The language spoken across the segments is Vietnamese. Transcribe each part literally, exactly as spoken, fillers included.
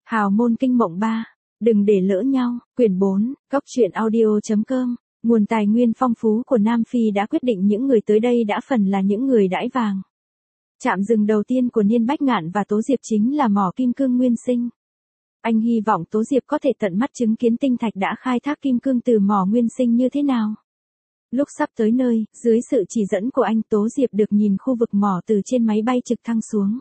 Hào môn kinh mộng ba. Đừng để lỡ nhau. Quyển bốn. Góc truyện audio.com. Nguồn tài nguyên phong phú của Nam Phi đã quyết định những người tới đây đã phần là những người đãi vàng. Trạm dừng đầu tiên của Niên Bách Ngạn và Tố Diệp chính là mỏ kim cương nguyên sinh. Anh hy vọng Tố Diệp có thể tận mắt chứng kiến tinh thạch đã khai thác kim cương từ mỏ nguyên sinh như thế nào. Lúc sắp tới nơi, dưới sự chỉ dẫn của anh, Tố Diệp được nhìn khu vực mỏ từ trên máy bay trực thăng xuống.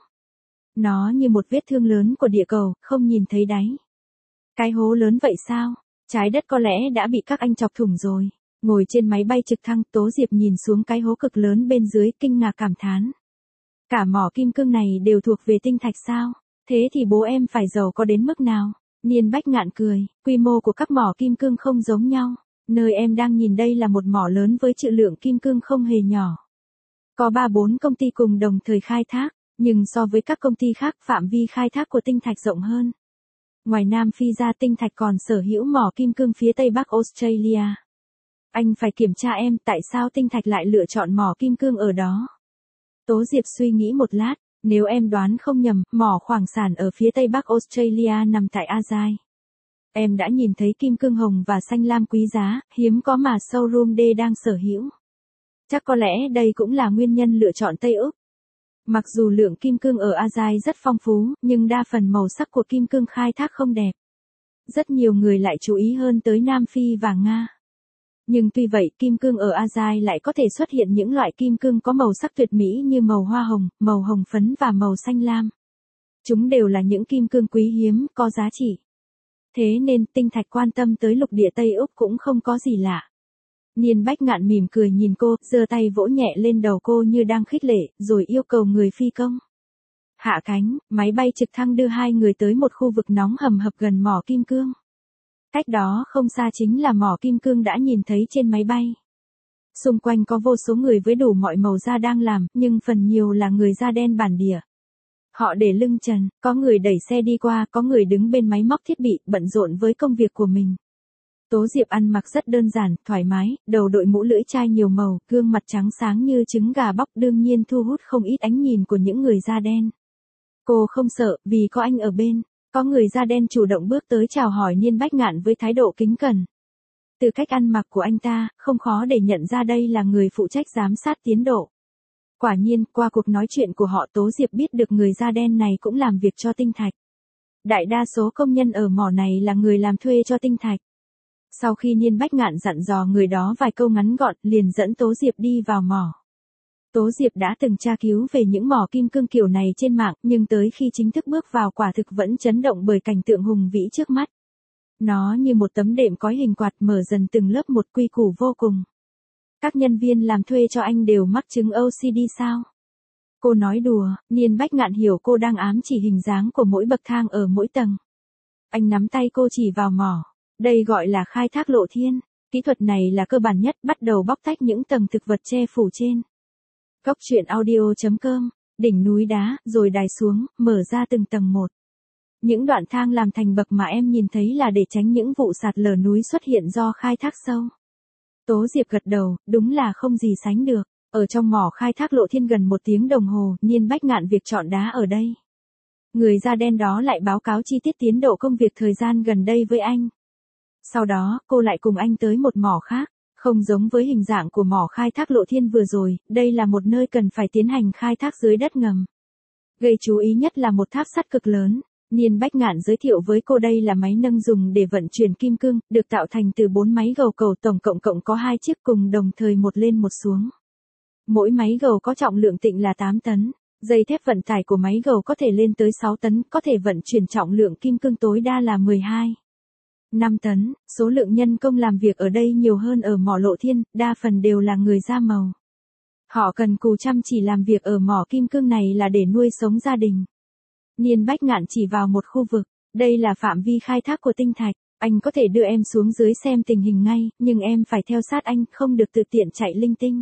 Nó như một vết thương lớn của địa cầu, không nhìn thấy đáy. Cái hố lớn vậy sao? Trái đất có lẽ đã bị các anh chọc thủng rồi. Ngồi trên máy bay trực thăng, Tố Diệp nhìn xuống cái hố cực lớn bên dưới, kinh ngạc cảm thán. Cả mỏ kim cương này đều thuộc về tinh thạch sao? Thế thì bố em phải giàu có đến mức nào? Niên Bách Ngạn cười, quy mô của các mỏ kim cương không giống nhau. Nơi em đang nhìn đây là một mỏ lớn với trữ lượng kim cương không hề nhỏ. Có ba bốn công ty cùng đồng thời khai thác, nhưng so với các công ty khác, phạm vi khai thác của tinh thạch rộng hơn. Ngoài Nam Phi ra, tinh thạch còn sở hữu mỏ kim cương phía Tây Bắc Australia. Anh phải kiểm tra em, tại sao tinh thạch lại lựa chọn mỏ kim cương ở đó? Tố Diệp suy nghĩ một lát, nếu em đoán không nhầm, mỏ khoáng sản ở phía Tây Bắc Australia nằm tại Azai. Em đã nhìn thấy kim cương hồng và xanh lam quý giá, hiếm có mà showroom D đang sở hữu. Chắc có lẽ đây cũng là nguyên nhân lựa chọn Tây Úc. Mặc dù lượng kim cương ở Azai rất phong phú, nhưng đa phần màu sắc của kim cương khai thác không đẹp. Rất nhiều người lại chú ý hơn tới Nam Phi và Nga. Nhưng tuy vậy, kim cương ở Azai lại có thể xuất hiện những loại kim cương có màu sắc tuyệt mỹ như màu hoa hồng, màu hồng phấn và màu xanh lam. Chúng đều là những kim cương quý hiếm, có giá trị. Thế nên, tinh thạch quan tâm tới lục địa Tây Úc cũng không có gì lạ. Niên Bách Ngạn mỉm cười nhìn cô, giơ tay vỗ nhẹ lên đầu cô như đang khích lệ, rồi yêu cầu người phi công. Hạ cánh, máy bay trực thăng đưa hai người tới một khu vực nóng hầm hập gần mỏ kim cương. Cách đó không xa chính là mỏ kim cương đã nhìn thấy trên máy bay. Xung quanh có vô số người với đủ mọi màu da đang làm, nhưng phần nhiều là người da đen bản địa. Họ để lưng trần, có người đẩy xe đi qua, có người đứng bên máy móc thiết bị, bận rộn với công việc của mình. Tố Diệp ăn mặc rất đơn giản, thoải mái, đầu đội mũ lưỡi chai nhiều màu, gương mặt trắng sáng như trứng gà bóc, đương nhiên thu hút không ít ánh nhìn của những người da đen. Cô không sợ, vì có anh ở bên. Có người da đen chủ động bước tới chào hỏi Niên Bách Ngạn với thái độ kính cẩn. Từ cách ăn mặc của anh ta, không khó để nhận ra đây là người phụ trách giám sát tiến độ. Quả nhiên, qua cuộc nói chuyện của họ, Tố Diệp biết được người da đen này cũng làm việc cho tinh thạch. Đại đa số công nhân ở mỏ này là người làm thuê cho tinh thạch. Sau khi Niên Bách Ngạn dặn dò người đó vài câu ngắn gọn, liền dẫn Tố Diệp đi vào mỏ. Tố Diệp đã từng tra cứu về những mỏ kim cương kiểu này trên mạng, nhưng tới khi chính thức bước vào quả thực vẫn chấn động bởi cảnh tượng hùng vĩ trước mắt. Nó như một tấm đệm cói hình quạt mở dần từng lớp một, quy củ vô cùng. Các nhân viên làm thuê cho anh đều mắc chứng ô xê đê sao? Cô nói đùa, Niên Bách Ngạn hiểu cô đang ám chỉ hình dáng của mỗi bậc thang ở mỗi tầng. Anh nắm tay cô chỉ vào mỏ. Đây gọi là khai thác lộ thiên. Kỹ thuật này là cơ bản nhất, bắt đầu bóc tách những tầng thực vật che phủ trên. Góc truyện audio.com, đỉnh núi đá, rồi đài xuống, mở ra từng tầng một. Những đoạn thang làm thành bậc mà em nhìn thấy là để tránh những vụ sạt lở núi xuất hiện do khai thác sâu. Tố Diệp gật đầu, đúng là không gì sánh được. Ở trong mỏ khai thác lộ thiên gần một tiếng đồng hồ, Niên Bách Ngạn việc chọn đá ở đây. Người da đen đó lại báo cáo chi tiết tiến độ công việc thời gian gần đây với anh. Sau đó, cô lại cùng anh tới một mỏ khác. Không giống với hình dạng của mỏ khai thác lộ thiên vừa rồi, đây là một nơi cần phải tiến hành khai thác dưới đất ngầm. Gây chú ý nhất là một tháp sắt cực lớn. Niên Bách Ngạn giới thiệu với cô đây là máy nâng dùng để vận chuyển kim cương, được tạo thành từ bốn máy gầu cầu, tổng cộng cộng có hai chiếc cùng đồng thời một lên một xuống. Mỗi máy gầu có trọng lượng tịnh là tám tấn. Dây thép vận tải của máy gầu có thể lên tới sáu tấn, có thể vận chuyển trọng lượng kim cương tối đa là mười hai. năm tấn, số lượng nhân công làm việc ở đây nhiều hơn ở mỏ lộ thiên, đa phần đều là người da màu. Họ cần cù chăm chỉ làm việc ở mỏ kim cương này là để nuôi sống gia đình. Niên Bách Ngạn chỉ vào một khu vực, đây là phạm vi khai thác của tinh thạch, anh có thể đưa em xuống dưới xem tình hình ngay, nhưng em phải theo sát anh, không được tự tiện chạy linh tinh.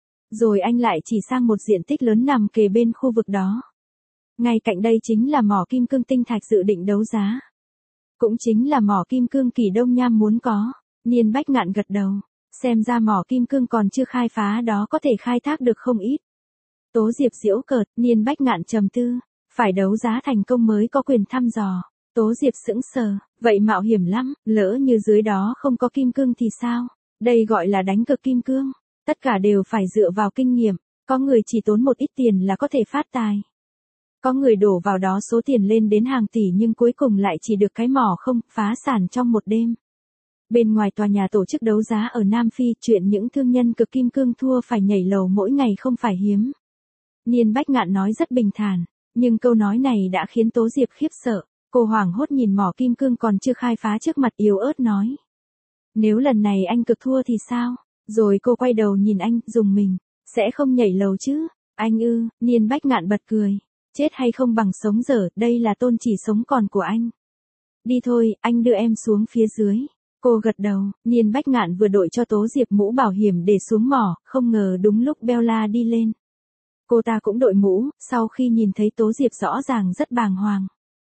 Rồi anh lại chỉ sang một diện tích lớn nằm kề bên khu vực đó. Ngay cạnh đây chính là mỏ kim cương tinh thạch dự định đấu giá. Cũng chính là mỏ kim cương Kỳ Đông Nham muốn có. Niên Bách Ngạn gật đầu. Xem ra mỏ kim cương còn chưa khai phá đó có thể khai thác được không ít. Tố Diệp giễu cợt, Niên Bách Ngạn trầm tư. Phải đấu giá thành công mới có quyền thăm dò. Tố Diệp sững sờ, vậy mạo hiểm lắm, lỡ như dưới đó không có kim cương thì sao? Đây gọi là đánh cược kim cương. Tất cả đều phải dựa vào kinh nghiệm, có người chỉ tốn một ít tiền là có thể phát tài. Có người đổ vào đó số tiền lên đến hàng tỷ nhưng cuối cùng lại chỉ được cái mỏ không, phá sản trong một đêm. Bên ngoài tòa nhà tổ chức đấu giá ở Nam Phi, chuyện những thương nhân cực kim cương thua phải nhảy lầu mỗi ngày không phải hiếm. Niên Bách Ngạn nói rất bình thản, nhưng câu nói này đã khiến Tố Diệp khiếp sợ. Cô hoảng hốt nhìn mỏ kim cương còn chưa khai phá trước mặt yếu ớt nói. Nếu lần này anh cực thua thì sao? Rồi cô quay đầu nhìn anh, dùng mình. Sẽ không nhảy lầu chứ? Anh ư, Niên Bách Ngạn bật cười. Chết hay không bằng sống dở, đây là tôn chỉ sống còn của anh. Đi thôi, anh đưa em xuống phía dưới. Cô gật đầu, Niên Bách Ngạn vừa đội cho Tố Diệp mũ bảo hiểm để xuống mỏ, không ngờ đúng lúc Bella đi lên. Cô ta cũng đội mũ, sau khi nhìn thấy Tố Diệp rõ ràng rất bàng hoàng.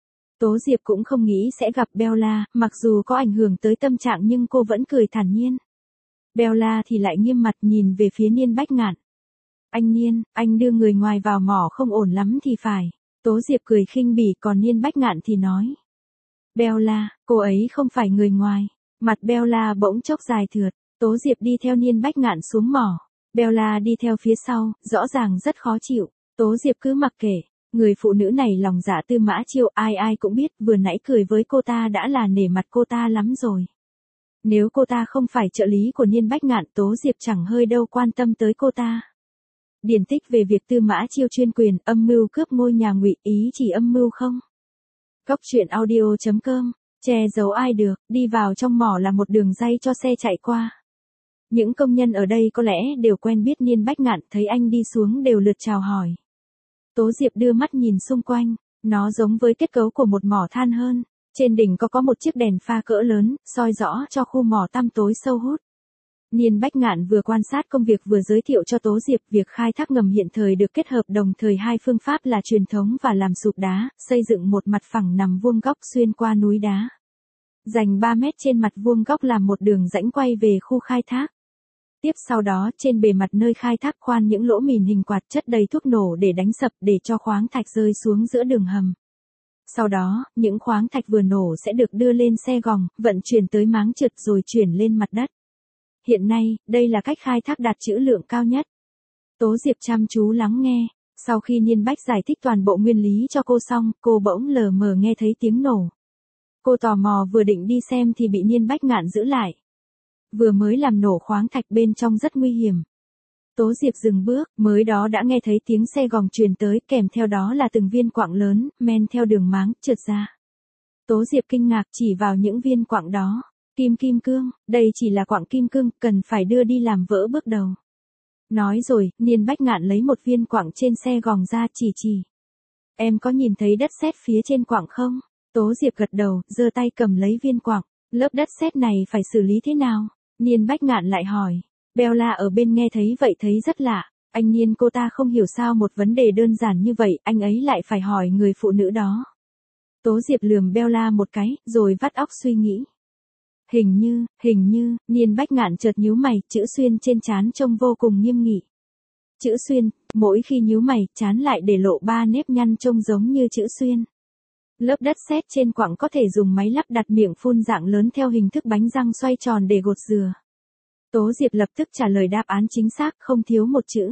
Tố Diệp cũng không nghĩ sẽ gặp Bella, mặc dù có ảnh hưởng tới tâm trạng nhưng cô vẫn cười thản nhiên. Bella thì lại nghiêm mặt nhìn về phía Niên Bách Ngạn. Anh Niên, anh đưa người ngoài vào mỏ không ổn lắm thì phải. Tố Diệp cười khinh bỉ, còn Niên Bách Ngạn thì nói. Bella, cô ấy không phải người ngoài. Mặt Bella bỗng chốc dài thượt. Tố Diệp đi theo Niên Bách Ngạn xuống mỏ. Bella đi theo phía sau, rõ ràng rất khó chịu. Tố Diệp cứ mặc kệ. Người phụ nữ này lòng dạ tư mã chiêu, ai ai cũng biết, vừa nãy cười với cô ta đã là nể mặt cô ta lắm rồi. Nếu cô ta không phải trợ lý của Niên Bách Ngạn, Tố Diệp chẳng hơi đâu quan tâm tới cô ta. Điển tích về việc Tư Mã Chiêu chuyên quyền, âm mưu cướp ngôi nhà Ngụy, ý chỉ âm mưu không? Góc truyện audio chấm com, che giấu ai được, đi vào trong mỏ là một đường ray cho xe chạy qua. Những công nhân ở đây có lẽ đều quen biết Niên Bách Ngạn, thấy anh đi xuống đều lượt chào hỏi. Tố Diệp đưa mắt nhìn xung quanh, nó giống với kết cấu của một mỏ than hơn. Trên đỉnh có có một chiếc đèn pha cỡ lớn, soi rõ cho khu mỏ tăm tối sâu hút. Niên Bách Ngạn vừa quan sát công việc vừa giới thiệu cho Tố Diệp, việc khai thác ngầm hiện thời được kết hợp đồng thời hai phương pháp là truyền thống và làm sụp đá, xây dựng một mặt phẳng nằm vuông góc xuyên qua núi đá. Dành ba mét trên mặt vuông góc làm một đường rãnh quay về khu khai thác. Tiếp sau đó, trên bề mặt nơi khai thác khoan những lỗ mìn hình quạt chất đầy thuốc nổ để đánh sập để cho khoáng thạch rơi xuống giữa đường hầm. Sau đó, những khoáng thạch vừa nổ sẽ được đưa lên xe gòng, vận chuyển tới máng trượt rồi chuyển lên mặt đất. Hiện nay, đây là cách khai thác đạt trữ lượng cao nhất. Tố Diệp chăm chú lắng nghe. Sau khi Niên Bách giải thích toàn bộ nguyên lý cho cô xong, cô bỗng lờ mờ nghe thấy tiếng nổ. Cô tò mò vừa định đi xem thì bị Niên Bách Ngạn giữ lại. Vừa mới làm nổ khoáng thạch bên trong rất nguy hiểm. Tố Diệp dừng bước, mới đó đã nghe thấy tiếng xe gòng truyền tới, kèm theo đó là từng viên quặng lớn, men theo đường máng, trượt ra. Tố Diệp kinh ngạc chỉ vào những viên quặng đó. Kim kim cương, đây chỉ là quặng kim cương, cần phải đưa đi làm vỡ bước đầu. Nói rồi, Niên Bách Ngạn lấy một viên quặng trên xe gòng ra chỉ chỉ. Em có nhìn thấy đất sét phía trên quặng không? Tố Diệp gật đầu, giơ tay cầm lấy viên quặng. Lớp đất sét này phải xử lý thế nào? Niên Bách Ngạn lại hỏi. Bella ở bên nghe thấy vậy thấy rất lạ. Anh Niên, cô ta không hiểu sao một vấn đề đơn giản như vậy, anh ấy lại phải hỏi người phụ nữ đó. Tố Diệp lườm Bella một cái, rồi vắt óc suy nghĩ. Hình như, hình như, Niên Bách Ngạn chợt nhíu mày, chữ xuyên trên trán trông vô cùng nghiêm nghị. Chữ xuyên, mỗi khi nhíu mày, trán lại để lộ ba nếp nhăn trông giống như chữ xuyên. Lớp đất sét trên quặng có thể dùng máy lắp đặt miệng phun dạng lớn theo hình thức bánh răng xoay tròn để gột dừa. Tố Diệp lập tức trả lời đáp án chính xác, không thiếu một chữ.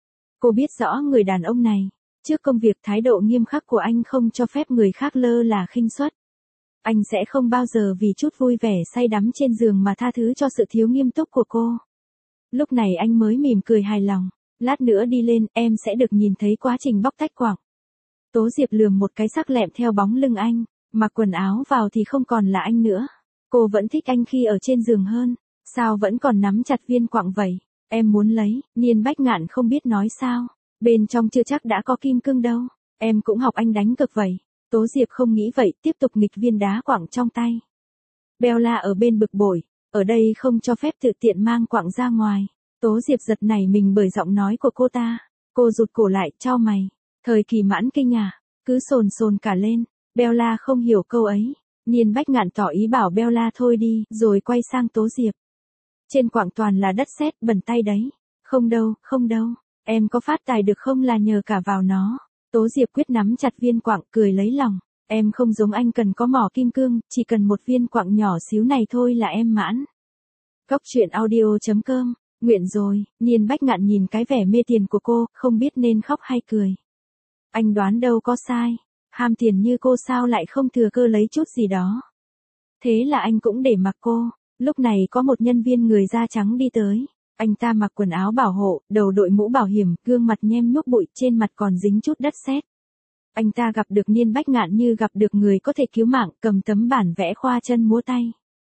Cô biết rõ người đàn ông này. Trước công việc thái độ nghiêm khắc của anh không cho phép người khác lơ là khinh suất. Anh sẽ không bao giờ vì chút vui vẻ say đắm trên giường mà tha thứ cho sự thiếu nghiêm túc của cô. Lúc này anh mới mỉm cười hài lòng. Lát nữa đi lên, em sẽ được nhìn thấy quá trình bóc tách quặng. Tố Diệp lườm một cái sắc lẹm theo bóng lưng anh. Mặc quần áo vào thì không còn là anh nữa. Cô vẫn thích anh khi ở trên giường hơn. Sao vẫn còn nắm chặt viên quặng vậy? Em muốn lấy. Niên Bách Ngạn không biết nói sao. Bên trong chưa chắc đã có kim cương đâu. Em cũng học anh đánh cực vậy. Tố Diệp không nghĩ vậy, tiếp tục nghịch viên đá quặng trong tay. Bella ở bên bực bội, ở đây không cho phép tự tiện mang quặng ra ngoài. Tố Diệp giật nảy mình bởi giọng nói của cô ta. Cô rụt cổ lại, chau mày. Thời kỳ mãn kinh à, cứ sồn sồn cả lên. Bella không hiểu câu ấy. Niên Bách Ngạn tỏ ý bảo Bella thôi đi, rồi quay sang Tố Diệp. Trên quặng toàn là đất sét, bẩn tay đấy. Không đâu, không đâu. Em có phát tài được không là nhờ cả vào nó. Tố Diệp quyết nắm chặt viên quặng, cười lấy lòng. Em không giống anh cần có mỏ kim cương, chỉ cần một viên quặng nhỏ xíu này thôi là em mãn. Góc truyện audio.com, nguyện rồi. Niên Bách Ngạn nhìn cái vẻ mê tiền của cô, không biết nên khóc hay cười. Anh đoán đâu có sai. Ham tiền như cô sao lại không thừa cơ lấy chút gì đó. Thế là anh cũng để mặc cô. Lúc này có một nhân viên người da trắng đi tới. Anh ta mặc quần áo bảo hộ, đầu đội mũ bảo hiểm, gương mặt nhem nhuốc bụi, trên mặt còn dính chút đất sét. Anh ta gặp được Niên Bách Ngạn như gặp được người có thể cứu mạng, cầm tấm bản vẽ khoa chân múa tay.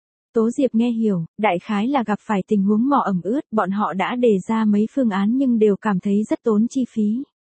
Tố Diệp nghe hiểu, đại khái là gặp phải tình huống mỏ ẩm ướt, bọn họ đã đề ra mấy phương án nhưng đều cảm thấy rất tốn chi phí.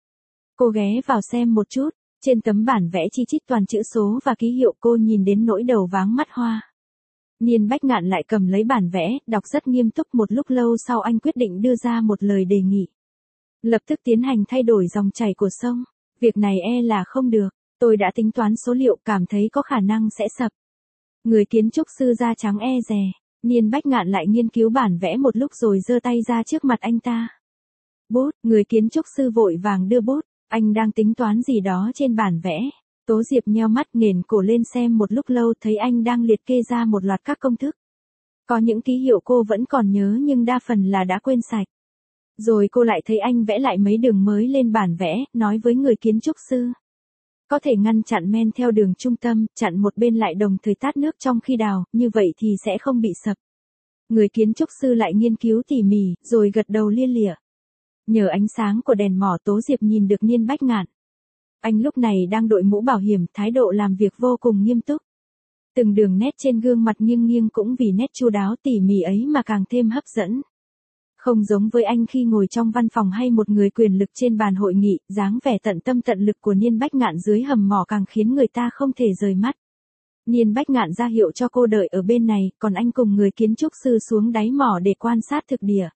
Cô ghé vào xem một chút, trên tấm bản vẽ chi chít toàn chữ số và ký hiệu, cô nhìn đến nỗi đầu váng mắt hoa. Niên Bách Ngạn lại cầm lấy bản vẽ, đọc rất nghiêm túc, một lúc lâu sau anh quyết định đưa ra một lời đề nghị. Lập tức tiến hành thay đổi dòng chảy của sông. Việc này e là không được, tôi đã tính toán số liệu, cảm thấy có khả năng sẽ sập. Người kiến trúc sư da trắng e dè, Niên Bách Ngạn lại nghiên cứu bản vẽ một lúc rồi giơ tay ra trước mặt anh ta. Bút, người kiến trúc sư vội vàng đưa bút, anh đang tính toán gì đó trên bản vẽ. Tố Diệp nheo mắt nghển cổ lên xem một lúc lâu, thấy anh đang liệt kê ra một loạt các công thức. Có những ký hiệu cô vẫn còn nhớ nhưng đa phần là đã quên sạch. Rồi cô lại thấy anh vẽ lại mấy đường mới lên bản vẽ, nói với người kiến trúc sư. Có thể ngăn chặn men theo đường trung tâm, chặn một bên lại đồng thời tát nước trong khi đào, như vậy thì sẽ không bị sập. Người kiến trúc sư lại nghiên cứu tỉ mỉ, rồi gật đầu lia lịa. Nhờ ánh sáng của đèn mỏ, Tố Diệp nhìn được Niên Bách Ngạn. Anh lúc này đang đội mũ bảo hiểm, thái độ làm việc vô cùng nghiêm túc. Từng đường nét trên gương mặt nghiêng nghiêng cũng vì nét chu đáo tỉ mỉ ấy mà càng thêm hấp dẫn. Không giống với anh khi ngồi trong văn phòng hay một người quyền lực trên bàn hội nghị, dáng vẻ tận tâm tận lực của Niên Bách Ngạn dưới hầm mỏ càng khiến người ta không thể rời mắt. Niên Bách Ngạn ra hiệu cho cô đợi ở bên này, còn anh cùng người kiến trúc sư xuống đáy mỏ để quan sát thực địa.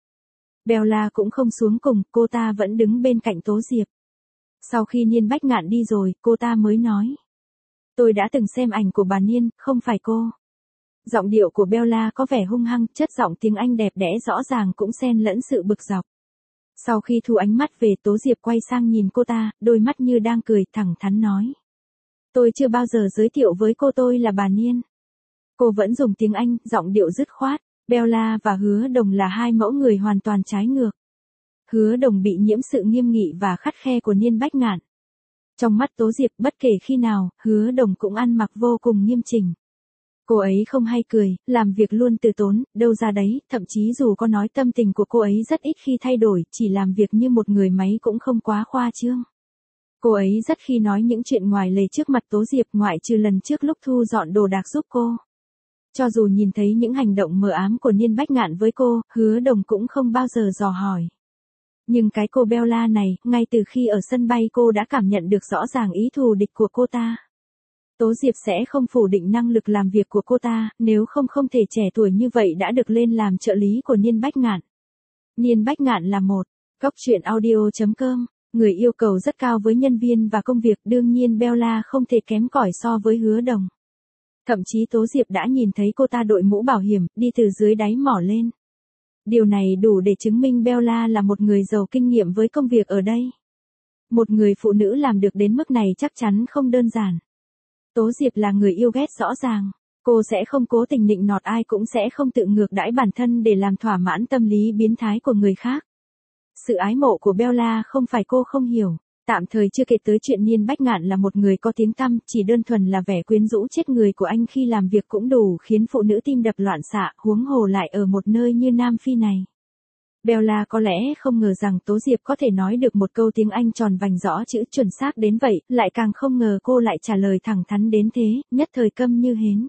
Bella cũng không xuống cùng, cô ta vẫn đứng bên cạnh Tố Diệp. Sau khi Niên Bách Ngạn đi rồi, cô ta mới nói. Tôi đã từng xem ảnh của bà Niên, không phải cô. Giọng điệu của Bella có vẻ hung hăng, chất giọng tiếng Anh đẹp đẽ rõ ràng cũng xen lẫn sự bực dọc. Sau khi thu ánh mắt về, Tố Diệp quay sang nhìn cô ta, đôi mắt như đang cười, thẳng thắn nói. Tôi chưa bao giờ giới thiệu với cô tôi là bà Niên. Cô vẫn dùng tiếng Anh, giọng điệu dứt khoát. Bella và Hứa Đồng là hai mẫu người hoàn toàn trái ngược. Hứa Đồng bị nhiễm sự nghiêm nghị và khắt khe của Niên Bách Ngạn. Trong mắt Tố Diệp, bất kể khi nào, Hứa Đồng cũng ăn mặc vô cùng nghiêm chỉnh. Cô ấy không hay cười, làm việc luôn từ tốn, đâu ra đấy, thậm chí dù có nói tâm tình của cô ấy rất ít khi thay đổi, chỉ làm việc như một người máy cũng không quá khoa trương. Cô ấy rất khi nói những chuyện ngoài lề trước mặt Tố Diệp, ngoại trừ lần trước lúc thu dọn đồ đạc giúp cô. Cho dù nhìn thấy những hành động mờ ám của Niên Bách Ngạn với cô, Hứa Đồng cũng không bao giờ dò hỏi. Nhưng cái cô Bella này, ngay từ khi ở sân bay cô đã cảm nhận được rõ ràng ý thù địch của cô ta. Tố Diệp sẽ không phủ định năng lực làm việc của cô ta, nếu không không thể trẻ tuổi như vậy đã được lên làm trợ lý của Niên Bách Ngạn. Niên Bách Ngạn là một, góc truyện audio.com, người yêu cầu rất cao với nhân viên và công việc, đương nhiên Bella không thể kém cỏi so với Hứa Đồng. Thậm chí Tố Diệp đã nhìn thấy cô ta đội mũ bảo hiểm, đi từ dưới đáy mỏ lên. Điều này đủ để chứng minh Bella là một người giàu kinh nghiệm với công việc ở đây. Một người phụ nữ làm được đến mức này chắc chắn không đơn giản. Tố Diệp là người yêu ghét rõ ràng. Cô sẽ không cố tình nịnh nọt ai, cũng sẽ không tự ngược đãi bản thân để làm thỏa mãn tâm lý biến thái của người khác. Sự ái mộ của Bella không phải cô không hiểu. Tạm thời chưa kể tới chuyện Niên Bách Ngạn là một người có tiếng tăm, chỉ đơn thuần là vẻ quyến rũ chết người của anh khi làm việc cũng đủ khiến phụ nữ tim đập loạn xạ, huống hồ lại ở một nơi như Nam Phi này. Bella có lẽ không ngờ rằng Tố Diệp có thể nói được một câu tiếng Anh tròn vành rõ chữ chuẩn xác đến vậy, lại càng không ngờ cô lại trả lời thẳng thắn đến thế, nhất thời câm như hến.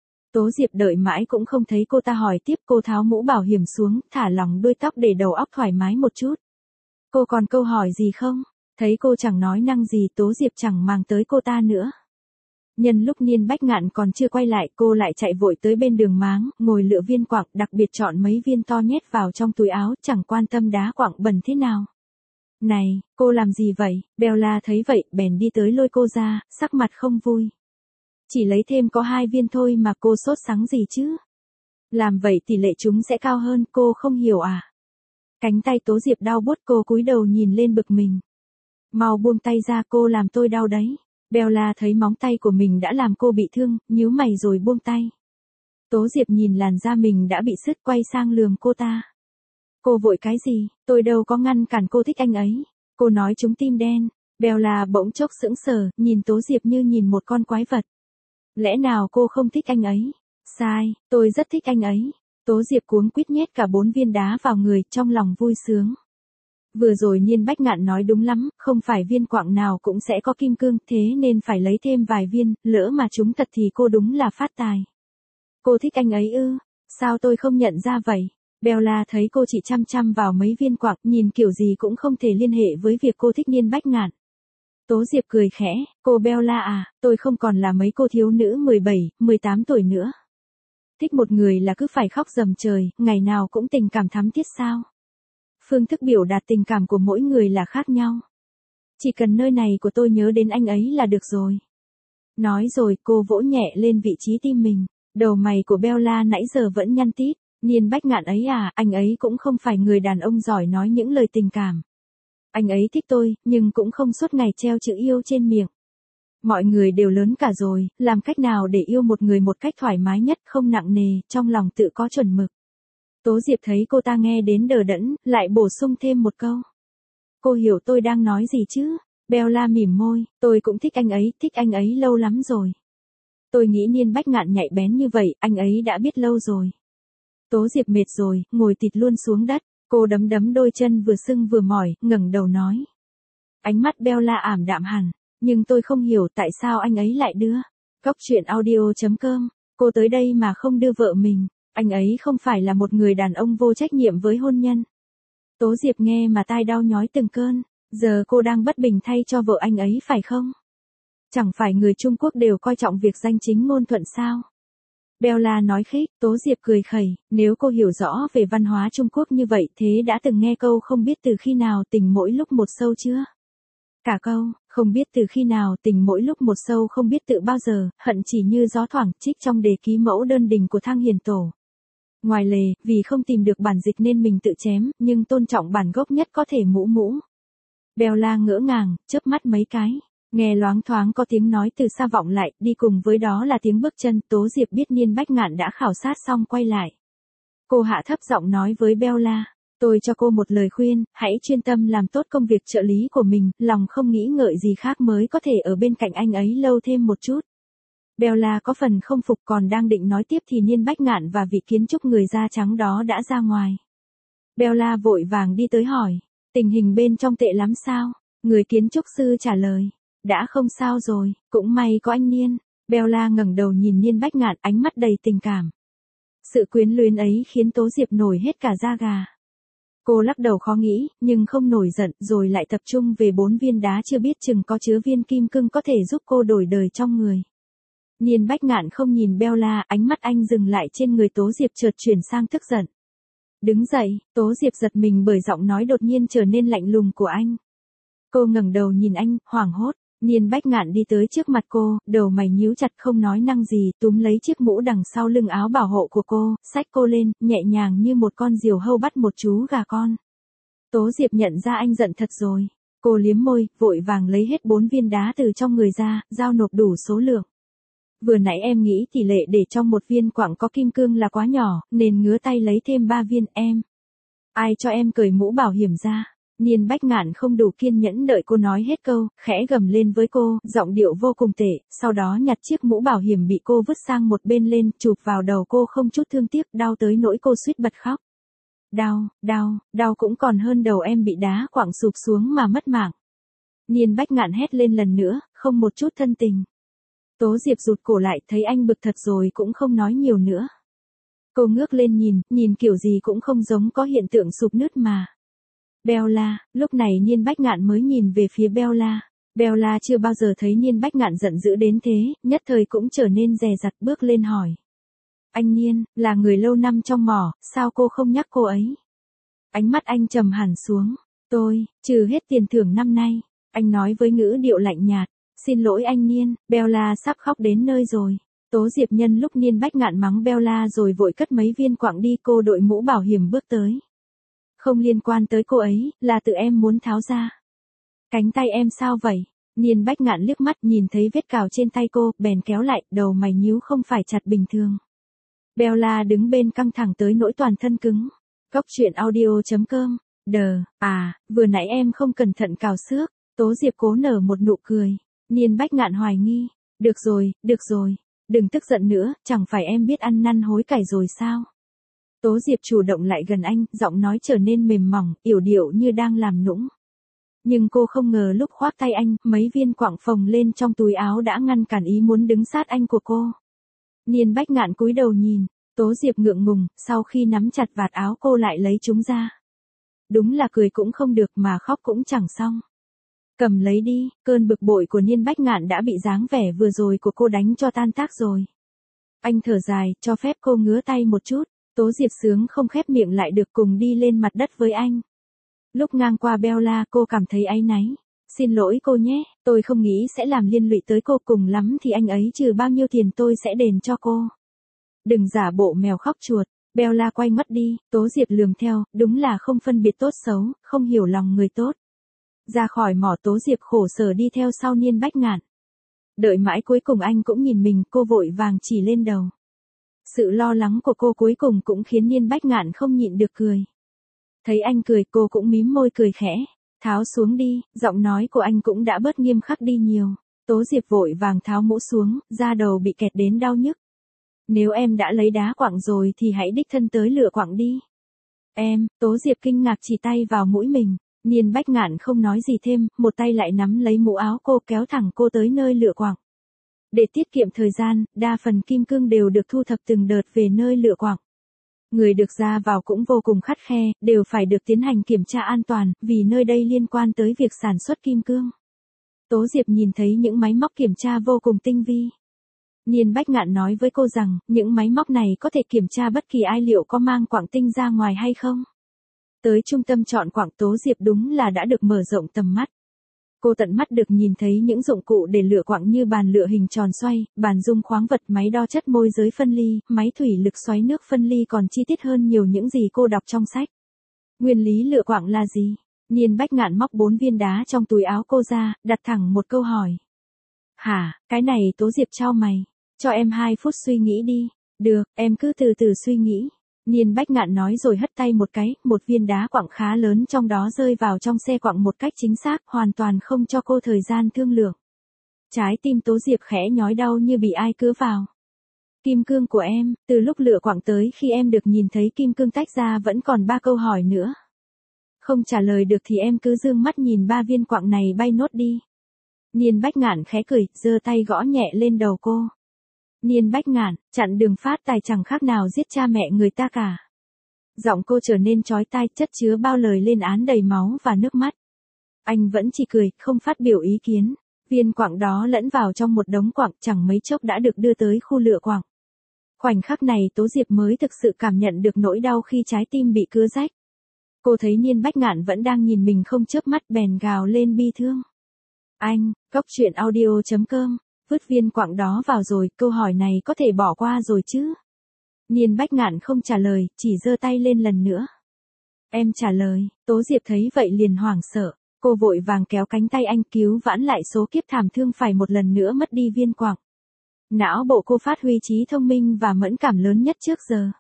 Tố Diệp đợi mãi cũng không thấy cô ta hỏi tiếp, cô tháo mũ bảo hiểm xuống, thả lỏng đuôi tóc để đầu óc thoải mái một chút. Cô còn câu hỏi gì không? Thấy cô chẳng nói năng gì, Tố Diệp chẳng màng tới cô ta nữa. Nhân lúc Niên Bách Ngạn còn chưa quay lại, cô lại chạy vội tới bên đường máng, ngồi lựa viên quặng, đặc biệt chọn mấy viên to nhét vào trong túi áo, chẳng quan tâm đá quặng bẩn thế nào. Này, cô làm gì vậy? Bella thấy vậy, bèn đi tới lôi cô ra, sắc mặt không vui. Chỉ lấy thêm có hai viên thôi mà cô sốt sắng gì chứ? Làm vậy tỷ lệ chúng sẽ cao hơn, cô không hiểu à? Cánh tay Tố Diệp đau buốt, cô cúi đầu nhìn lên bực mình. Mau buông tay ra, cô làm tôi đau đấy. Bella thấy móng tay của mình đã làm cô bị thương, nhíu mày rồi buông tay. Tố Diệp nhìn làn da mình đã bị sứt quay sang lườm cô ta. Cô vội cái gì, tôi đâu có ngăn cản cô thích anh ấy. Cô nói trúng tim đen. Bella bỗng chốc sững sờ, nhìn Tố Diệp như nhìn một con quái vật. Lẽ nào cô không thích anh ấy? Sai, tôi rất thích anh ấy. Tố Diệp cuống quýt nhét cả bốn viên đá vào người, trong lòng vui sướng. Vừa rồi Niên Bách Ngạn nói đúng lắm, không phải viên quặng nào cũng sẽ có kim cương, thế nên phải lấy thêm vài viên, lỡ mà chúng thật thì cô đúng là phát tài. Cô thích anh ấy ư? Sao tôi không nhận ra vậy? Bella thấy cô chỉ chăm chăm vào mấy viên quặng, nhìn kiểu gì cũng không thể liên hệ với việc cô thích Niên Bách Ngạn. Tố Diệp cười khẽ, cô Bella à, tôi không còn là mấy cô thiếu nữ mười bảy, mười tám tuổi nữa. Thích một người là cứ phải khóc rầm trời, ngày nào cũng tình cảm thắm thiết sao? Phương thức biểu đạt tình cảm của mỗi người là khác nhau. Chỉ cần nơi này của tôi nhớ đến anh ấy là được rồi. Nói rồi cô vỗ nhẹ lên vị trí tim mình. Đầu mày của Bella nãy giờ vẫn nhăn tít. Niên Bách Ngạn ấy à, anh ấy cũng không phải người đàn ông giỏi nói những lời tình cảm. Anh ấy thích tôi, nhưng cũng không suốt ngày treo chữ yêu trên miệng. Mọi người đều lớn cả rồi, làm cách nào để yêu một người một cách thoải mái nhất, không nặng nề, trong lòng tự có chuẩn mực. Tố Diệp thấy cô ta nghe đến đờ đẫn, lại bổ sung thêm một câu. Cô hiểu tôi đang nói gì chứ? Bella mỉm môi, tôi cũng thích anh ấy, thích anh ấy lâu lắm rồi. Tôi nghĩ Niên Bách Ngạn nhạy bén như vậy, anh ấy đã biết lâu rồi. Tố Diệp mệt rồi, ngồi tịt luôn xuống đất, cô đấm đấm đôi chân vừa sưng vừa mỏi, ngẩng đầu nói. Ánh mắt Bella ảm đạm hẳn, nhưng tôi không hiểu tại sao anh ấy lại đưa. Cóc truyện audio chấm com, cô tới đây mà không đưa vợ mình, anh ấy không phải là một người đàn ông vô trách nhiệm với hôn nhân. Tố Diệp nghe mà tai đau nhói từng cơn, giờ cô đang bất bình thay cho vợ anh ấy phải không? Chẳng phải người Trung Quốc đều coi trọng việc danh chính ngôn thuận sao? Bella nói khích, Tố Diệp cười khẩy, nếu cô hiểu rõ về văn hóa Trung Quốc như vậy thế đã từng nghe câu không biết từ khi nào tình mỗi lúc một sâu chưa? Cả câu, không biết từ khi nào tình mỗi lúc một sâu không biết tự bao giờ, hận chỉ như gió thoảng, trích trong đề ký mẫu đơn đình của Thang Hiền Tổ. Ngoài lề, vì không tìm được bản dịch nên mình tự chém, nhưng tôn trọng bản gốc nhất có thể mũ mũ. Bella ngỡ ngàng, chớp mắt mấy cái. Nghe loáng thoáng có tiếng nói từ xa vọng lại, đi cùng với đó là tiếng bước chân, Tố Diệp biết Niên Bách Ngạn đã khảo sát xong quay lại. Cô hạ thấp giọng nói với Bella, tôi cho cô một lời khuyên, hãy chuyên tâm làm tốt công việc trợ lý của mình, lòng không nghĩ ngợi gì khác mới có thể ở bên cạnh anh ấy lâu thêm một chút. Bella có phần không phục còn đang định nói tiếp thì Niên Bách Ngạn và vị kiến trúc người da trắng đó đã ra ngoài. Bella vội vàng đi tới hỏi, tình hình bên trong tệ lắm sao? Người kiến trúc sư trả lời. Đã không sao rồi, cũng may có anh Niên. Bella ngẩng đầu nhìn Niên Bách Ngạn, ánh mắt đầy tình cảm. Sự quyến luyến ấy khiến Tố Diệp nổi hết cả da gà. Cô lắc đầu khó nghĩ, nhưng không nổi giận, rồi lại tập trung về bốn viên đá chưa biết chừng có chứa viên kim cương có thể giúp cô đổi đời trong người. Niên Bách Ngạn không nhìn Bella, ánh mắt anh dừng lại trên người Tố Diệp chợt chuyển sang tức giận. Đứng dậy, Tố Diệp giật mình bởi giọng nói đột nhiên trở nên lạnh lùng của anh. Cô ngẩng đầu nhìn anh, hoảng hốt. Niên Bách Ngạn đi tới trước mặt cô, đầu mày nhíu chặt không nói năng gì, túm lấy chiếc mũ đằng sau lưng áo bảo hộ của cô, xách cô lên, nhẹ nhàng như một con diều hâu bắt một chú gà con. Tố Diệp nhận ra anh giận thật rồi. Cô liếm môi, vội vàng lấy hết bốn viên đá từ trong người ra, giao nộp đủ số lượng. Vừa nãy em nghĩ tỷ lệ để trong một viên quặng có kim cương là quá nhỏ, nên ngứa tay lấy thêm ba viên em. Ai cho em cởi mũ bảo hiểm ra? Niên Bách Ngạn không đủ kiên nhẫn đợi cô nói hết câu, khẽ gầm lên với cô, giọng điệu vô cùng tệ, sau đó nhặt chiếc mũ bảo hiểm bị cô vứt sang một bên lên, chụp vào đầu cô không chút thương tiếc, đau tới nỗi cô suýt bật khóc. Đau, đau, đau cũng còn hơn đầu em bị đá quặng sụp xuống mà mất mạng. Niên Bách Ngạn hét lên lần nữa, không một chút thân tình. Tố Diệp rụt cổ lại, thấy anh bực thật rồi cũng không nói nhiều nữa. Cô ngước lên nhìn, nhìn kiểu gì cũng không giống có hiện tượng sụp nứt mà. Bella, lúc này Niên Bách Ngạn mới nhìn về phía Bella. Bella chưa bao giờ thấy Niên Bách Ngạn giận dữ đến thế, nhất thời cũng trở nên dè dặt bước lên hỏi. Anh Niên, là người lâu năm trong mỏ, sao cô không nhắc cô ấy? Ánh mắt anh trầm hẳn xuống. Tôi, trừ hết tiền thưởng năm nay. Anh nói với ngữ điệu lạnh nhạt. Xin lỗi anh Niên, Bella sắp khóc đến nơi rồi. Tố Diệp nhân lúc Niên Bách Ngạn mắng Bella rồi vội cất mấy viên quặng đi, cô đội mũ bảo hiểm bước tới. Không liên quan tới cô ấy, là tự em muốn tháo ra. Cánh tay em sao vậy? Niên Bách Ngạn liếc mắt nhìn thấy vết cào trên tay cô, bèn kéo lại, đầu mày nhíu không phải chặt bình thường. Bella đứng bên căng thẳng tới nỗi toàn thân cứng. Góc truyện audio chấm com, đờ, à, vừa nãy em không cẩn thận cào xước. Tố Diệp cố nở một nụ cười. Niên Bách Ngạn hoài nghi. Được rồi, được rồi. Đừng tức giận nữa, chẳng phải em biết ăn năn hối cải rồi sao? Tố Diệp chủ động lại gần anh, giọng nói trở nên mềm mỏng, yểu điệu như đang làm nũng. Nhưng cô không ngờ lúc khoác tay anh, mấy viên quặng phồng lên trong túi áo đã ngăn cản ý muốn đứng sát anh của cô. Niên Bách Ngạn cúi đầu nhìn, Tố Diệp ngượng ngùng, sau khi nắm chặt vạt áo cô lại lấy chúng ra. Đúng là cười cũng không được mà khóc cũng chẳng xong. Cầm lấy đi, cơn bực bội của Niên Bách Ngạn đã bị dáng vẻ vừa rồi của cô đánh cho tan tác rồi. Anh thở dài, cho phép cô ngứa tay một chút. Tố Diệp sướng không khép miệng lại được, cùng đi lên mặt đất với anh. Lúc ngang qua Bella cô cảm thấy áy náy. Xin lỗi cô nhé, tôi không nghĩ sẽ làm liên lụy tới cô, cùng lắm thì anh ấy trừ bao nhiêu tiền tôi sẽ đền cho cô. Đừng giả bộ mèo khóc chuột. Bella quay mắt đi, Tố Diệp lườm theo, đúng là không phân biệt tốt xấu, không hiểu lòng người tốt. Ra khỏi mỏ, Tố Diệp khổ sở đi theo sau Niên Bách Ngạn. Đợi mãi cuối cùng anh cũng nhìn mình, cô vội vàng chỉ lên đầu. Sự lo lắng của cô cuối cùng cũng khiến Niên Bách Ngạn không nhịn được cười. Thấy anh cười, cô cũng mím môi cười khẽ. Tháo xuống đi, giọng nói của anh cũng đã bớt nghiêm khắc đi nhiều. Tố Diệp vội vàng tháo mũ xuống, da đầu bị kẹt đến đau nhức. Nếu em đã lấy đá quặng rồi thì hãy đích thân tới lựa quặng đi. Em, Tố Diệp kinh ngạc chỉ tay vào mũi mình. Niên Bách Ngạn không nói gì thêm, một tay lại nắm lấy mũ áo cô, kéo thẳng cô tới nơi lựa quặng. Để tiết kiệm thời gian, đa phần kim cương đều được thu thập từng đợt về nơi lựa quặng. Người được ra vào cũng vô cùng khắt khe, đều phải được tiến hành kiểm tra an toàn, vì nơi đây liên quan tới việc sản xuất kim cương. Tố Diệp nhìn thấy những máy móc kiểm tra vô cùng tinh vi. Niên Bách Ngạn nói với cô rằng, những máy móc này có thể kiểm tra bất kỳ ai liệu có mang quặng tinh ra ngoài hay không. Tới trung tâm chọn quặng, Tố Diệp đúng là đã được mở rộng tầm mắt. Cô tận mắt được nhìn thấy những dụng cụ để lựa quặng như bàn lựa hình tròn xoay, bàn dung khoáng vật, máy đo chất môi giới phân ly, máy thủy lực xoáy nước phân ly, còn chi tiết hơn nhiều những gì cô đọc trong sách. Nguyên lý lựa quặng là gì? Niên Bách Ngạn móc bốn viên đá trong túi áo cô ra, đặt thẳng một câu hỏi. Hả, cái này? Tố Diệp chau mày. Cho em hai phút suy nghĩ đi. Được, em cứ từ từ suy nghĩ. Niên Bách Ngạn nói rồi hất tay một cái, một viên đá quặng khá lớn trong đó rơi vào trong xe quặng một cách chính xác, hoàn toàn không cho cô thời gian thương lượng. Trái tim Tố Diệp khẽ nhói đau như bị ai cứa vào. Kim cương của em, từ lúc lựa quặng tới khi em được nhìn thấy kim cương tách ra vẫn còn ba câu hỏi nữa. Không trả lời được thì em cứ dương mắt nhìn ba viên quặng này bay nốt đi. Niên Bách Ngạn khẽ cười, giơ tay gõ nhẹ lên đầu cô. Niên Bách Ngạn, chặn đường phát tài chẳng khác nào giết cha mẹ người ta cả. Giọng cô trở nên chói tai, chất chứa bao lời lên án đầy máu và nước mắt. Anh vẫn chỉ cười, không phát biểu ý kiến. Viên quặng đó lẫn vào trong một đống quặng, chẳng mấy chốc đã được đưa tới khu lựa quặng. Khoảnh khắc này Tố Diệp mới thực sự cảm nhận được nỗi đau khi trái tim bị cứa rách. Cô thấy Niên Bách Ngạn vẫn đang nhìn mình không chớp mắt, bèn gào lên bi thương. Anh, góc truyện audio chấm com, vứt viên quặng đó vào rồi, câu hỏi này có thể bỏ qua rồi chứ? Niên Bách Ngạn không trả lời, chỉ giơ tay lên lần nữa. Em trả lời. Tố Diệp thấy vậy liền hoảng sợ. Cô vội vàng kéo cánh tay anh, cứu vãn lại số kiếp thảm thương phải một lần nữa mất đi viên quặng. Não bộ cô phát huy trí thông minh và mẫn cảm lớn nhất trước giờ.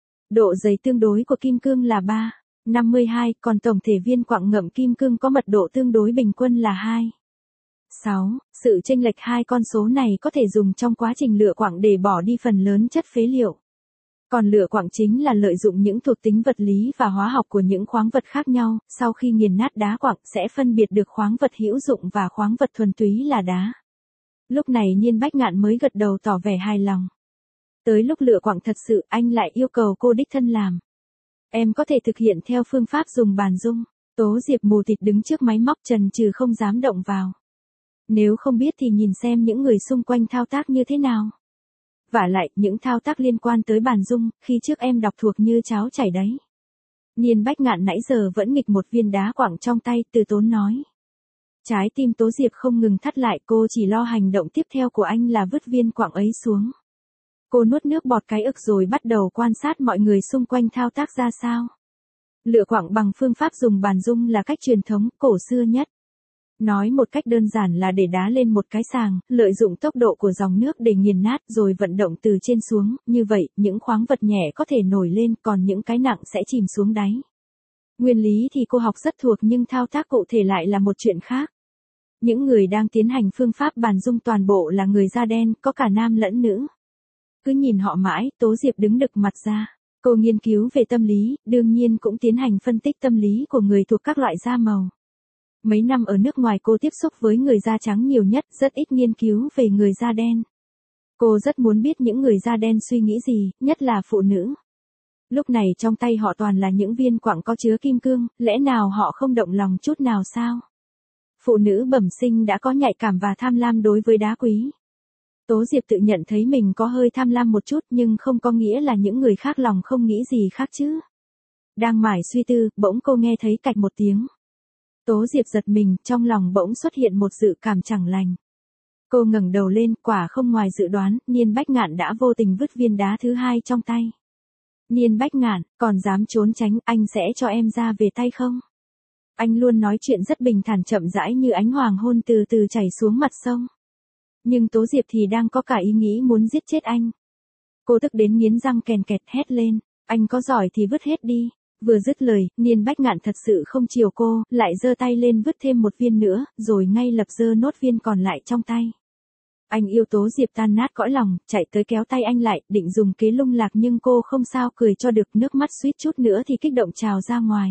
Độ dày tương đối của kim cương là ba phẩy năm mươi hai, còn tổng thể viên quặng ngậm kim cương có mật độ tương đối bình quân là hai phẩy sáu. Sự chênh lệch hai con số này có thể dùng trong quá trình lựa quặng để bỏ đi phần lớn chất phế liệu. Còn lựa quặng chính là lợi dụng những thuộc tính vật lý và hóa học của những khoáng vật khác nhau, sau khi nghiền nát đá quặng sẽ phân biệt được khoáng vật hữu dụng và khoáng vật thuần túy là đá. Lúc này Niên Bách Ngạn mới gật đầu tỏ vẻ hài lòng. Tới lúc lựa quặng thật sự, anh lại yêu cầu cô đích thân làm. Em có thể thực hiện theo phương pháp dùng bàn dung. Tố Diệp mù tịt đứng trước máy móc trần trừ không dám động vào. Nếu không biết thì nhìn xem những người xung quanh thao tác như thế nào. Vả lại, những thao tác liên quan tới bàn dung, khi trước em đọc thuộc như cháo chảy đấy. Niên Bách Ngạn nãy giờ vẫn nghịch một viên đá quặng trong tay, từ tốn nói. Trái tim Tố Diệp không ngừng thắt lại, cô chỉ lo hành động tiếp theo của anh là vứt viên quặng ấy xuống. Cô nuốt nước bọt cái ức rồi bắt đầu quan sát mọi người xung quanh thao tác ra sao. Lựa quặng bằng phương pháp dùng bàn dung là cách truyền thống, cổ xưa nhất. Nói một cách đơn giản là để đá lên một cái sàng, lợi dụng tốc độ của dòng nước để nghiền nát rồi vận động từ trên xuống, như vậy, những khoáng vật nhẹ có thể nổi lên, còn những cái nặng sẽ chìm xuống đáy. Nguyên lý thì cô học rất thuộc nhưng thao tác cụ thể lại là một chuyện khác. Những người đang tiến hành phương pháp bàn dung toàn bộ là người da đen, có cả nam lẫn nữ. Cứ nhìn họ mãi, Tố Diệp đứng đực mặt ra. Cô nghiên cứu về tâm lý, đương nhiên cũng tiến hành phân tích tâm lý của người thuộc các loại da màu. Mấy năm ở nước ngoài cô tiếp xúc với người da trắng nhiều nhất, rất ít nghiên cứu về người da đen. Cô rất muốn biết những người da đen suy nghĩ gì, nhất là phụ nữ. Lúc này trong tay họ toàn là những viên quặng có chứa kim cương, lẽ nào họ không động lòng chút nào sao? Phụ nữ bẩm sinh đã có nhạy cảm và tham lam đối với đá quý. Tố Diệp tự nhận thấy mình có hơi tham lam một chút nhưng không có nghĩa là những người khác lòng không nghĩ gì khác chứ. Đang mải suy tư, bỗng cô nghe thấy cạch một tiếng. Tố Diệp giật mình, trong lòng bỗng xuất hiện một dự cảm chẳng lành. Cô ngẩng đầu lên, quả không ngoài dự đoán, Niên Bách Ngạn đã vô tình vứt viên đá thứ hai trong tay. Niên Bách Ngạn, còn dám trốn tránh, anh sẽ cho em ra về tay không? Anh luôn nói chuyện rất bình thản chậm rãi như ánh hoàng hôn từ từ chảy xuống mặt sông. Nhưng Tố Diệp thì đang có cả ý nghĩ muốn giết chết anh. Cô tức đến nghiến răng kèn kẹt hét lên, anh có giỏi thì vứt hết đi. Vừa dứt lời, Niên Bách Ngạn thật sự không chiều cô, lại giơ tay lên vứt thêm một viên nữa, rồi ngay lập giơ nốt viên còn lại trong tay. Anh yêu Tố Diệp tan nát cõi lòng, chạy tới kéo tay anh lại, định dùng kế lung lạc nhưng cô không sao cười cho được, nước mắt suýt chút nữa thì kích động trào ra ngoài.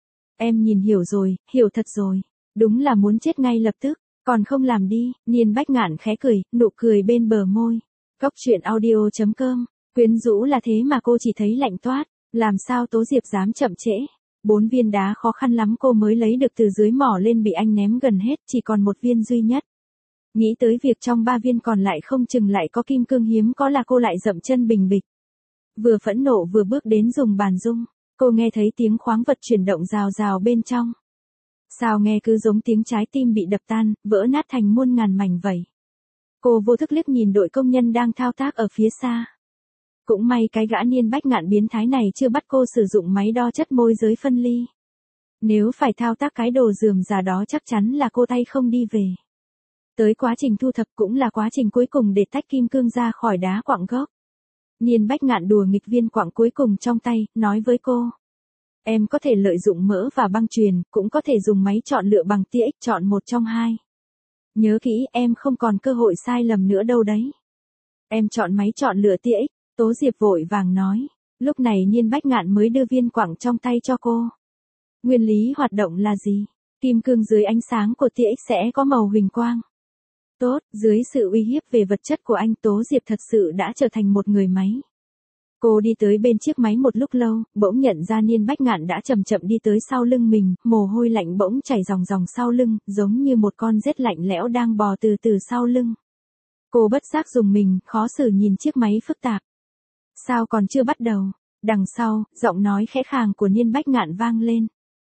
Em nhìn hiểu rồi, hiểu thật rồi. Đúng là muốn chết ngay lập tức, còn không làm đi. Niên Bách Ngạn khẽ cười, nụ cười bên bờ môi. Cốc truyện audio chấm com, quyến rũ là thế mà cô chỉ thấy lạnh toát. Làm sao Tố Diệp dám chậm trễ? Bốn viên đá khó khăn lắm cô mới lấy được từ dưới mỏ lên bị anh ném gần hết, chỉ còn một viên duy nhất. Nghĩ tới việc trong ba viên còn lại không chừng lại có kim cương hiếm có là cô lại dậm chân bình bịch. Vừa phẫn nộ vừa bước đến dùng bàn dung, cô nghe thấy tiếng khoáng vật chuyển động rào rào bên trong. Sao nghe cứ giống tiếng trái tim bị đập tan, vỡ nát thành muôn ngàn mảnh vậy. Cô vô thức liếc nhìn đội công nhân đang thao tác ở phía xa. Cũng may cái gã Niên Bách Ngạn biến thái này chưa bắt cô sử dụng máy đo chất môi giới phân ly. Nếu phải thao tác cái đồ rườm rà đó chắc chắn là cô tay không đi về. Tới quá trình thu thập cũng là quá trình cuối cùng để tách kim cương ra khỏi đá quặng gốc. Niên Bách Ngạn đùa nghịch viên quặng cuối cùng trong tay, nói với cô. Em có thể lợi dụng mỡ và băng chuyền, cũng có thể dùng máy chọn lựa bằng tia X, chọn một trong hai. Nhớ kỹ, em không còn cơ hội sai lầm nữa đâu đấy. Em chọn máy chọn lựa tia X. Tố Diệp vội vàng nói, lúc này Niên Bách Ngạn mới đưa viên quặng trong tay cho cô. Nguyên lý hoạt động là gì? Kim cương dưới ánh sáng của tia X sẽ có màu huỳnh quang. Tốt, dưới sự uy hiếp về vật chất của anh, Tố Diệp thật sự đã trở thành một người máy. Cô đi tới bên chiếc máy một lúc lâu, bỗng nhận ra Niên Bách Ngạn đã chậm chậm đi tới sau lưng mình, mồ hôi lạnh bỗng chảy ròng ròng sau lưng, giống như một con rết lạnh lẽo đang bò từ từ sau lưng. Cô bất giác dùng mình, khó xử nhìn chiếc máy phức tạp. Sao còn chưa bắt đầu? Đằng sau, giọng nói khẽ khàng của Niên Bách Ngạn vang lên.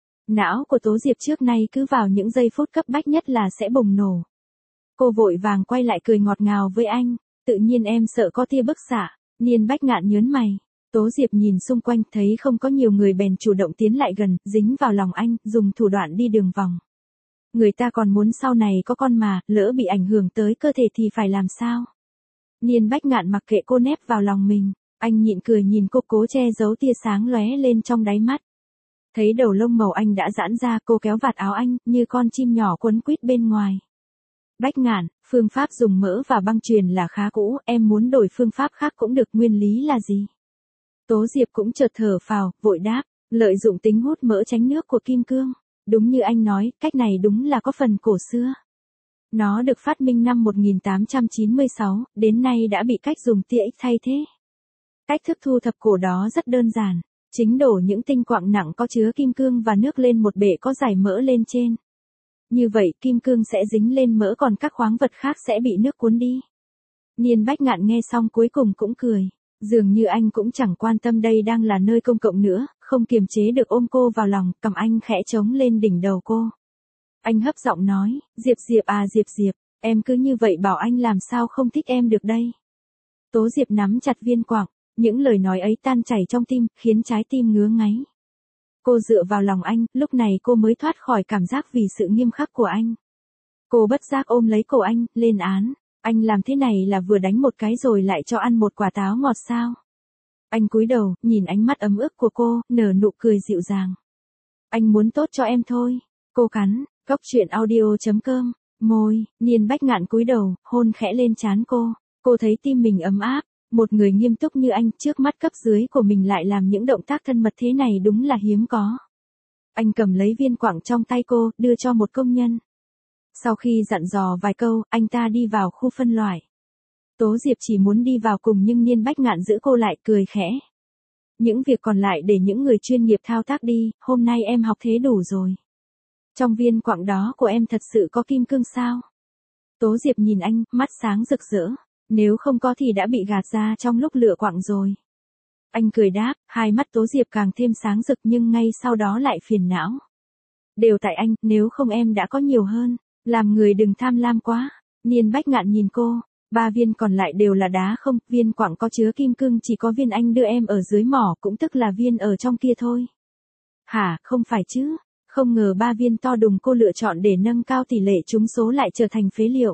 Não của Tố Diệp trước nay cứ vào những giây phút cấp bách nhất là sẽ bùng nổ. Cô vội vàng quay lại cười ngọt ngào với anh, tự nhiên em sợ có tia bức xạ. Niên Bách Ngạn nhớn mày. Tố Diệp nhìn xung quanh thấy không có nhiều người bèn chủ động tiến lại gần, dính vào lòng anh, dùng thủ đoạn đi đường vòng. Người ta còn muốn sau này có con mà, lỡ bị ảnh hưởng tới cơ thể thì phải làm sao? Niên Bách Ngạn mặc kệ cô nép vào lòng mình. Anh nhịn cười nhìn cô cố che giấu tia sáng lóe lên trong đáy mắt. Thấy đầu lông màu anh đã giãn ra, cô kéo vạt áo anh, như con chim nhỏ quấn quýt bên ngoài. Bách Ngạn, phương pháp dùng mỡ và băng chuyền là khá cũ, em muốn đổi phương pháp khác cũng được, nguyên lý là gì? Tố Diệp cũng chợt thở phào, vội đáp, lợi dụng tính hút mỡ tránh nước của kim cương. Đúng như anh nói, cách này đúng là có phần cổ xưa. Nó được phát minh năm một nghìn tám trăm chín mươi sáu, đến nay đã bị cách dùng tia X thay thế. Cách thức thu thập cổ đó rất đơn giản, chính đổ những tinh quặng nặng có chứa kim cương và nước lên một bể có dải mỡ lên trên. Như vậy kim cương sẽ dính lên mỡ còn các khoáng vật khác sẽ bị nước cuốn đi. Niên Bách Ngạn nghe xong cuối cùng cũng cười, dường như anh cũng chẳng quan tâm đây đang là nơi công cộng nữa, không kiềm chế được ôm cô vào lòng, cầm anh khẽ trống lên đỉnh đầu cô. Anh hấp giọng nói, Diệp Diệp à Diệp Diệp, em cứ như vậy bảo anh làm sao không thích em được đây. Tố Diệp nắm chặt viên quặng, những lời nói ấy tan chảy trong tim, khiến trái tim ngứa ngáy. Cô dựa vào lòng anh, lúc này cô mới thoát khỏi cảm giác vì sự nghiêm khắc của anh. Cô bất giác ôm lấy cổ anh, lên án. Anh làm thế này là vừa đánh một cái rồi lại cho ăn một quả táo ngọt sao? Anh cúi đầu, nhìn ánh mắt ấm ức của cô, nở nụ cười dịu dàng. Anh muốn tốt cho em thôi. Cô cắn, cóc truyện audio chấm com, môi, Niên Bách Ngạn cúi đầu, hôn khẽ lên trán cô. Cô thấy tim mình ấm áp, một người nghiêm túc như anh trước mắt cấp dưới của mình lại làm những động tác thân mật thế này đúng là hiếm có. Anh cầm lấy viên quặng trong tay cô, đưa cho một công nhân. Sau khi dặn dò vài câu, anh ta đi vào khu phân loại. Tố Diệp chỉ muốn đi vào cùng nhưng Niên Bách Ngạn giữ cô lại, cười khẽ. Những việc còn lại để những người chuyên nghiệp thao tác đi, hôm nay em học thế đủ rồi. Trong viên quặng đó của em thật sự có kim cương sao? Tố Diệp nhìn anh, mắt sáng rực rỡ. Nếu không có thì đã bị gạt ra trong lúc lựa quặng rồi. Anh cười đáp, hai mắt Tố Diệp càng thêm sáng rực nhưng ngay sau đó lại phiền não. Đều tại anh, nếu không em đã có nhiều hơn. Làm người đừng tham lam quá. Niên Bách Ngạn nhìn cô. Ba viên còn lại đều là đá không, viên quặng có chứa kim cương chỉ có viên anh đưa em ở dưới mỏ cũng tức là viên ở trong kia thôi. Hả, không phải chứ? Không ngờ ba viên to đùng cô lựa chọn để nâng cao tỷ lệ trúng số lại trở thành phế liệu.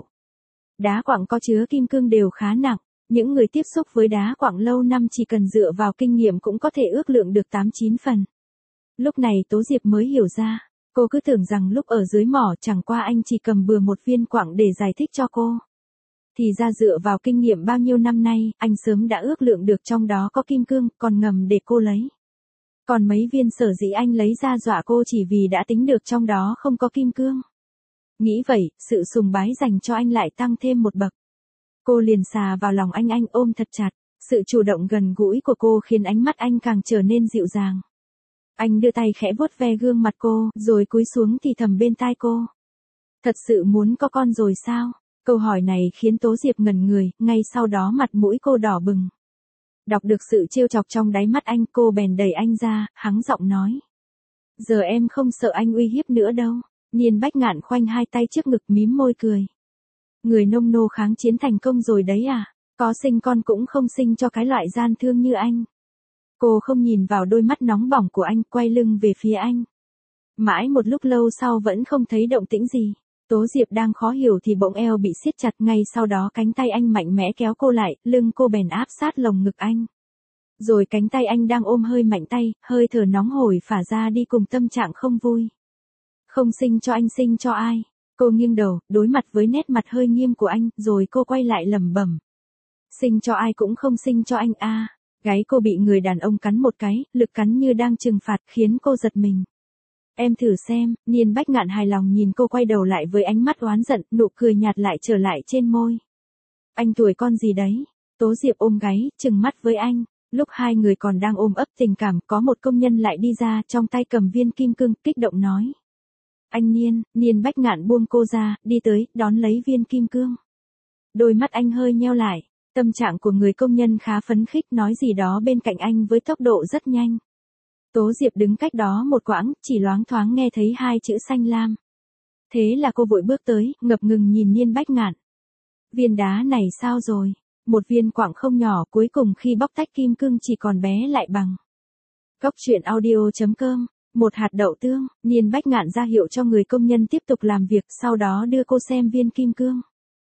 Đá quặng có chứa kim cương đều khá nặng, những người tiếp xúc với đá quặng lâu năm chỉ cần dựa vào kinh nghiệm cũng có thể ước lượng được tám chín phần. Lúc này Tố Diệp mới hiểu ra, cô cứ tưởng rằng lúc ở dưới mỏ chẳng qua anh chỉ cầm bừa một viên quặng để giải thích cho cô. Thì ra dựa vào kinh nghiệm bao nhiêu năm nay, anh sớm đã ước lượng được trong đó có kim cương, còn ngầm để cô lấy. Còn mấy viên sở dĩ anh lấy ra dọa cô chỉ vì đã tính được trong đó không có kim cương. Nghĩ vậy, sự sùng bái dành cho anh lại tăng thêm một bậc. Cô liền xà vào lòng anh anh ôm thật chặt, sự chủ động gần gũi của cô khiến ánh mắt anh càng trở nên dịu dàng. Anh đưa tay khẽ vuốt ve gương mặt cô, rồi cúi xuống thì thầm bên tai cô. Thật sự muốn có con rồi sao? Câu hỏi này khiến Tố Diệp ngẩn người, ngay sau đó mặt mũi cô đỏ bừng. Đọc được sự trêu chọc trong đáy mắt anh, cô bèn đẩy anh ra, hắng giọng nói. Giờ em không sợ anh uy hiếp nữa đâu. Niên Bách Ngạn khoanh hai tay trước ngực mím môi cười. Người nông nô kháng chiến thành công rồi đấy à, có sinh con cũng không sinh cho cái loại gian thương như anh. Cô không nhìn vào đôi mắt nóng bỏng của anh, quay lưng về phía anh. Mãi một lúc lâu sau vẫn không thấy động tĩnh gì. Tố Diệp đang khó hiểu thì bỗng eo bị siết chặt, ngay sau đó cánh tay anh mạnh mẽ kéo cô lại, lưng cô bèn áp sát lồng ngực anh. Rồi cánh tay anh đang ôm hơi mạnh tay, hơi thở nóng hổi phả ra đi cùng tâm trạng không vui. Không sinh cho anh sinh cho ai? Cô nghiêng đầu, đối mặt với nét mặt hơi nghiêm của anh, rồi cô quay lại lẩm bẩm. Sinh cho ai cũng không sinh cho anh a. À. Gáy cô bị người đàn ông cắn một cái, lực cắn như đang trừng phạt khiến cô giật mình. Em thử xem, Niên Bách Ngạn hài lòng nhìn cô quay đầu lại với ánh mắt oán giận, nụ cười nhạt lại trở lại trên môi. Anh tuổi con gì đấy? Tố Diệp ôm gáy, trừng mắt với anh. Lúc hai người còn đang ôm ấp tình cảm, có một công nhân lại đi ra, trong tay cầm viên kim cương, kích động nói. Anh Niên, Niên Bách Ngạn buông cô ra, đi tới, đón lấy viên kim cương. Đôi mắt anh hơi nheo lại, tâm trạng của người công nhân khá phấn khích, nói gì đó bên cạnh anh với tốc độ rất nhanh. Tố Diệp đứng cách đó một quãng, chỉ loáng thoáng nghe thấy hai chữ xanh lam. Thế là cô vội bước tới, ngập ngừng nhìn Niên Bách Ngạn. Viên đá này sao rồi? Một viên quặng không nhỏ, cuối cùng khi bóc tách kim cương chỉ còn bé lại bằng. Cóc truyện audio chấm com. Một hạt đậu tương, Niên Bách Ngạn ra hiệu cho người công nhân tiếp tục làm việc, sau đó đưa cô xem viên kim cương.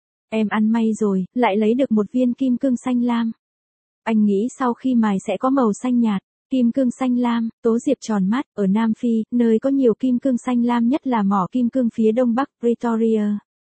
Em ăn may rồi, lại lấy được một viên kim cương xanh lam. Anh nghĩ sau khi mài sẽ có màu xanh nhạt. Kim cương xanh lam, Tố Diệp tròn mắt, ở Nam Phi, nơi có nhiều kim cương xanh lam nhất là mỏ kim cương phía đông bắc Pretoria.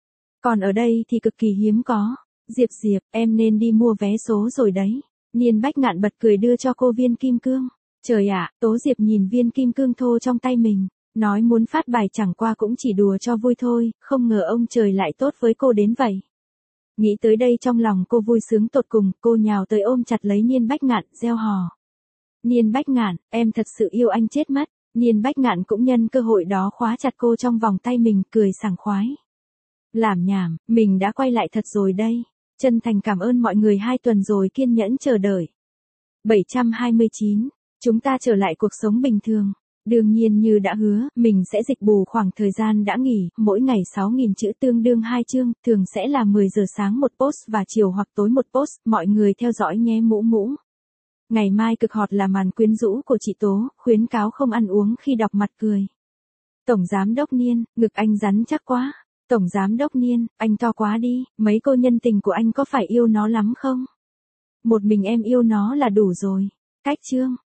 Còn ở đây thì cực kỳ hiếm có. Diệp Diệp, em nên đi mua vé số rồi đấy. Niên Bách Ngạn bật cười đưa cho cô viên kim cương. Trời ạ, Tố Diệp nhìn viên kim cương thô trong tay mình, nói muốn phát bài chẳng qua cũng chỉ đùa cho vui thôi, không ngờ ông trời lại tốt với cô đến vậy. Nghĩ tới đây trong lòng cô vui sướng tột cùng, cô nhào tới ôm chặt lấy Niên Bách Ngạn, reo hò. Niên Bách Ngạn, em thật sự yêu anh chết mất. Niên Bách Ngạn cũng nhân cơ hội đó khóa chặt cô trong vòng tay mình, cười sảng khoái. Làm nhảm, mình đã quay lại thật rồi đây. Chân thành cảm ơn mọi người hai tuần rồi kiên nhẫn chờ đợi. bảy trăm hai mươi chín. Chúng ta trở lại cuộc sống bình thường. Đương nhiên như đã hứa, mình sẽ dịch bù khoảng thời gian đã nghỉ, mỗi ngày sáu nghìn chữ tương đương hai chương, thường sẽ là mười giờ sáng một post và chiều hoặc tối một post, mọi người theo dõi nhé mũ mũ. Ngày mai cực hot là màn quyến rũ của chị Tố, khuyến cáo không ăn uống khi đọc mặt cười. Tổng giám đốc Niên, ngực anh rắn chắc quá. Tổng giám đốc Niên, anh to quá đi, mấy cô nhân tình của anh có phải yêu nó lắm không? Một mình em yêu nó là đủ rồi. Cách chương.